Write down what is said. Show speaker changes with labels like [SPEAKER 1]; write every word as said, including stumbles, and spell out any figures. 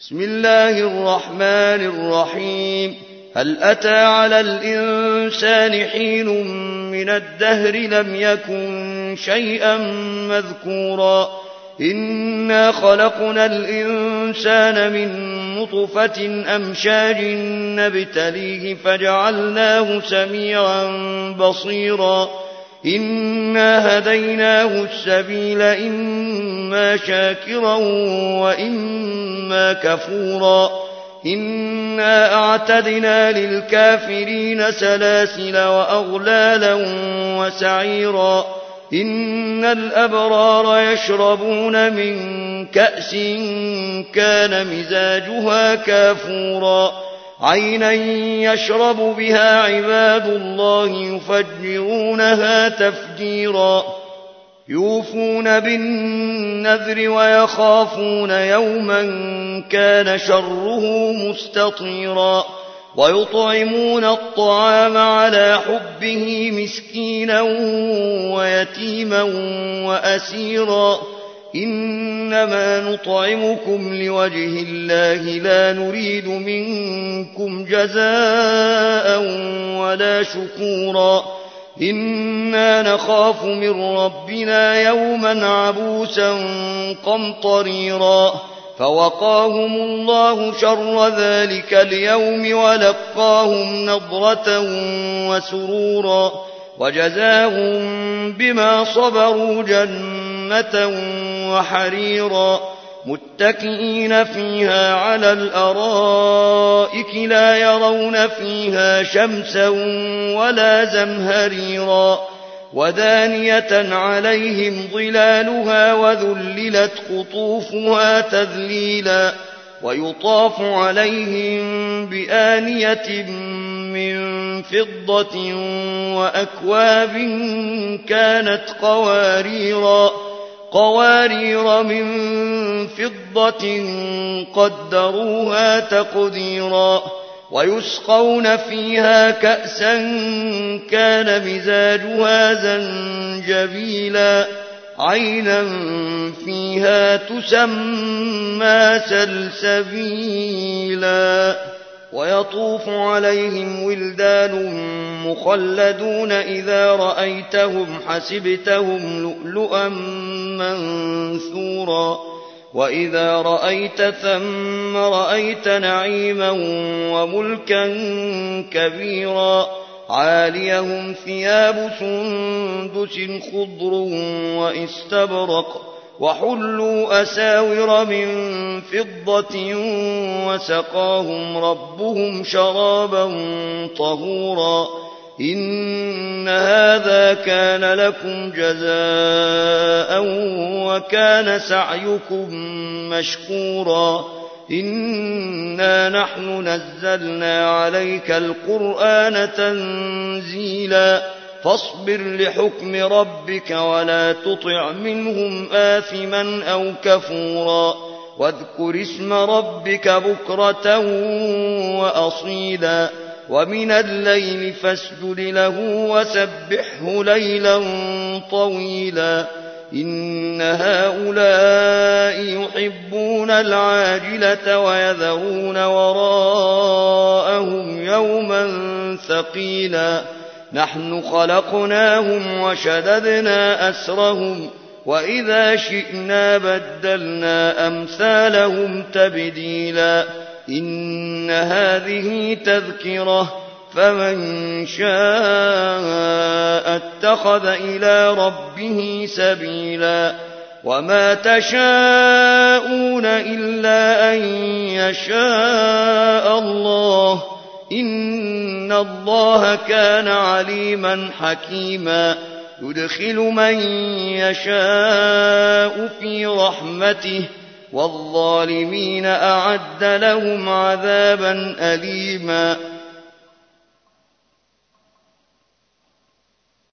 [SPEAKER 1] بسم الله الرحمن الرحيم هل أتى على الإنسان حين من الدهر لم يكن شيئا مذكورا إنا خلقنا الإنسان من نطفة أمشاج نبتليه فجعلناه سميعا بصيرا إنا هديناه السبيل إما شاكرا وإما كفورا إنا أعتدنا للكافرين سلاسل وأغلالا وسعيرا إن الأبرار يشربون من كأس كان مزاجها كافورا عينا يشرب بها عباد الله يفجرونها تفجيرا يوفون بالنذر ويخافون يوما كان شره مستطيرا ويطعمون الطعام على حبه مسكينا ويتيما وأسيرا إنما نطعمكم لوجه الله لا نريد منكم جزاء ولا شكورا إنا نخاف من ربنا يوما عبوسا قمطريرا فوقاهم الله شر ذلك اليوم ولقاهم نضرة وسرورا وجزاهم بما صبروا جنة وحريرا متكئين فيها على الأرائك لا يرون فيها شمسا ولا زمهريرا ودانية عليهم ظلالها وذللت قطوفها تذليلا ويطاف عليهم بآنية من فضة وأكواب كانت قواريرا قوارير من فضة قدروها تقديرا ويسقون فيها كأسا كان مزاجها زنجبيلا عينا فيها تسمى سلسبيلا ويطوف عليهم ولدان مخلدون إذا رأيتهم حسبتهم لؤلؤا منثورا وإذا رأيت ثم رأيت نعيما وملكا كبيرا عاليهم ثياب سندس خضر واستبرق وحلوا أساور من فضة وسقاهم ربهم شرابا طهورا إن هذا كان لكم جزاء وكان سعيكم مشكورا إنا نحن نزلنا عليك القرآن تنزيلا فاصبر لحكم ربك ولا تطع منهم آثما أو كفورا واذكر اسم ربك بكرة وأصيلا ومن الليل فاسجد له وسبحه ليلا طويلا إن هؤلاء يحبون العاجلة ويذرون وراءهم يوما ثقيلا نحن خلقناهم وشددنا أسرهم وإذا شئنا بدلنا أمثالهم تبديلا إن هذه تذكرة فمن شاء اتخذ إلى ربه سبيلا وما تشاءون إلا أن يشاء الله إن الله كان عليما حكيما يدخل من يشاء في رحمته والظالمين أعد لهم عذابا أليما